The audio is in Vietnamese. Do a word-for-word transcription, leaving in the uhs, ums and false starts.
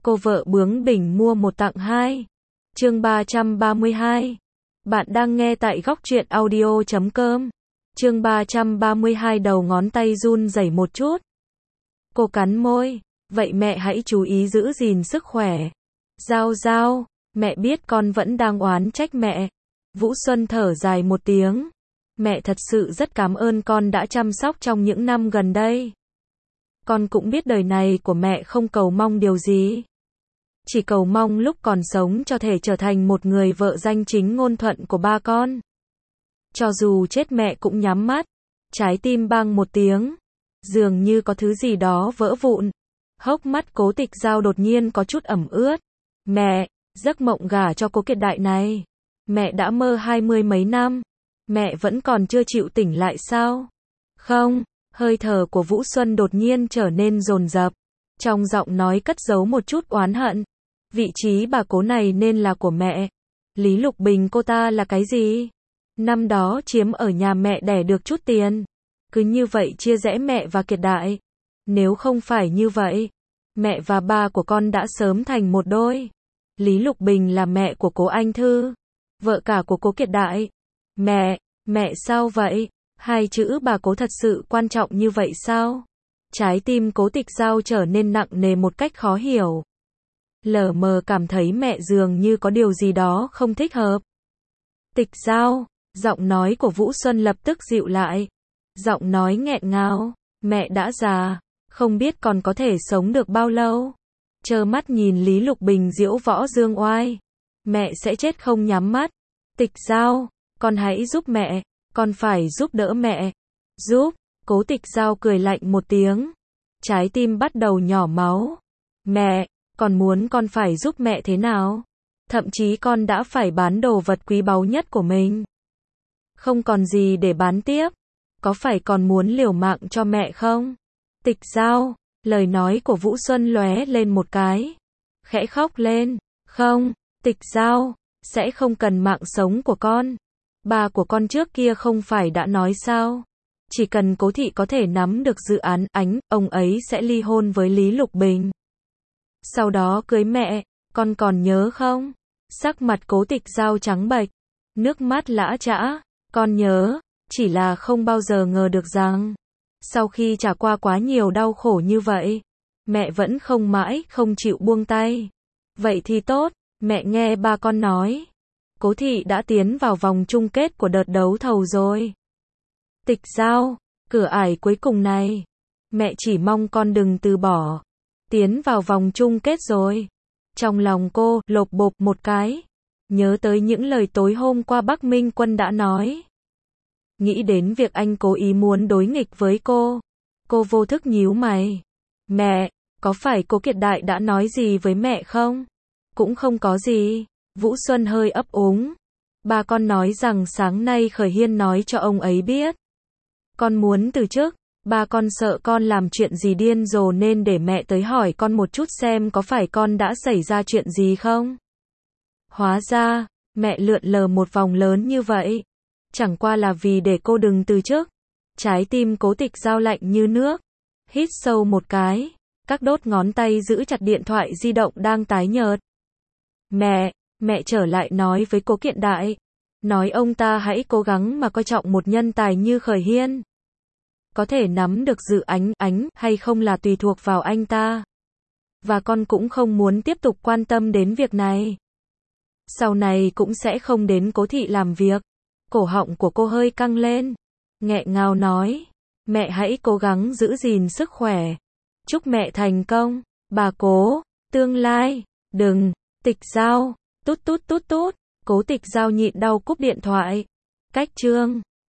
Cô vợ bướng bỉnh mua một tặng hai. Chương ba trăm ba mươi hai. Bạn đang nghe tại góc truyện audio chấm com. Chương ba trăm ba mươi hai, đầu ngón tay run rẩy một chút. Cô cắn môi, vậy mẹ hãy chú ý giữ gìn sức khỏe. Giao giao, mẹ biết con vẫn đang oán trách mẹ. Vũ Xuân thở dài một tiếng. Mẹ thật sự rất cảm ơn con đã chăm sóc trong những năm gần đây. Con cũng biết đời này của mẹ không cầu mong điều gì. Chỉ cầu mong lúc còn sống cho thể trở thành một người vợ danh chính ngôn thuận của ba con. Cho dù chết mẹ cũng nhắm mắt. Trái tim bang một tiếng. Dường như có thứ gì đó vỡ vụn. Hốc mắt Cố Tịch Dao đột nhiên có chút ẩm ướt. Mẹ, giấc mộng gả cho Cố Kiệt Đại này. Mẹ đã mơ hai mươi mấy năm. Mẹ vẫn còn chưa chịu tỉnh lại sao? Không, hơi thở của Vũ Xuân đột nhiên trở nên dồn dập. Trong giọng nói cất giấu một chút oán hận. Vị trí bà Cố này nên là của mẹ. Lý Lục Bình cô ta là cái gì? Năm đó chiếm ở nhà mẹ đẻ được chút tiền. Cứ như vậy chia rẽ mẹ và Kiệt Đại. Nếu không phải như vậy, mẹ và ba của con đã sớm thành một đôi. Lý Lục Bình là mẹ của Cố Anh Thư, vợ cả của Cố Kiệt Đại. Mẹ, mẹ sao vậy? Hai chữ bà Cố thật sự quan trọng như vậy sao? Trái tim Cố Tịch Dao trở nên nặng nề một cách khó hiểu. Lờ mờ cảm thấy mẹ dường như có điều gì đó không thích hợp. Tịch Dao, giọng nói của Vũ Xuân lập tức dịu lại. Giọng nói nghẹn ngào, mẹ đã già, không biết còn có thể sống được bao lâu. Trơ mắt nhìn Lý Lục Bình diễu võ dương oai. Mẹ sẽ chết không nhắm mắt. Tịch Dao, con hãy giúp mẹ, con phải giúp đỡ mẹ. Giúp, Cố Tịch Dao cười lạnh một tiếng. Trái tim bắt đầu nhỏ máu. Mẹ, con muốn con phải giúp mẹ thế nào? Thậm chí con đã phải bán đồ vật quý báu nhất của mình. Không còn gì để bán tiếp. Có phải còn muốn liều mạng cho mẹ không? Tịch Dao, lời nói của Vũ Xuân lóe lên một cái. Khẽ khóc lên. Không, Tịch Dao, sẽ không cần mạng sống của con. Ba của con trước kia không phải đã nói sao? Chỉ cần Cố thị có thể nắm được dự án Ánh, ông ấy sẽ ly hôn với Lý Lục Bình. Sau đó cưới mẹ, con còn nhớ không? Sắc mặt Cố Tịch Dao trắng bệch, nước mắt lã chã. Con nhớ, chỉ là không bao giờ ngờ được rằng, sau khi trải qua quá nhiều đau khổ như vậy, mẹ vẫn không mãi, không chịu buông tay. Vậy thì tốt, mẹ nghe ba con nói. Cố thị đã tiến vào vòng chung kết của đợt đấu thầu rồi. Tịch Dao, cửa ải cuối cùng này. Mẹ chỉ mong con đừng từ bỏ. Tiến vào vòng chung kết rồi. Trong lòng cô, lộp bộp một cái. Nhớ tới những lời tối hôm qua Bắc Minh Quân đã nói. Nghĩ đến việc anh cố ý muốn đối nghịch với cô. Cô vô thức nhíu mày. Mẹ, có phải Cố Kiệt Đại đã nói gì với mẹ không? Cũng không có gì. Vũ Xuân hơi ấp úng. Ba con nói rằng sáng nay Khởi Hiên nói cho ông ấy biết. Con muốn từ chức. Ba con sợ con làm chuyện gì điên rồ nên để mẹ tới hỏi con một chút xem có phải con đã xảy ra chuyện gì không? Hóa ra, mẹ lượn lờ một vòng lớn như vậy. Chẳng qua là vì để cô đừng từ chức. Trái tim Cố Tịch Dao lạnh như nước. Hít sâu một cái. Các đốt ngón tay giữ chặt điện thoại di động đang tái nhợt. Mẹ, mẹ trở lại nói với Cố Kiệt Đại. Nói ông ta hãy cố gắng mà coi trọng một nhân tài như Khởi Hiên. Có thể nắm được dự ánh ánh hay không là tùy thuộc vào anh ta. Và con cũng không muốn tiếp tục quan tâm đến việc này. Sau này cũng sẽ không đến Cố thị làm việc. Cổ họng của cô hơi căng lên. Nghẹn ngào nói. Mẹ hãy cố gắng giữ gìn sức khỏe. Chúc mẹ thành công. Bà Cố, tương lai. Đừng. Tịch Dao. Tút tút tút tút. Cố Tịch Dao nhịn đau cúp điện thoại. Cách chương.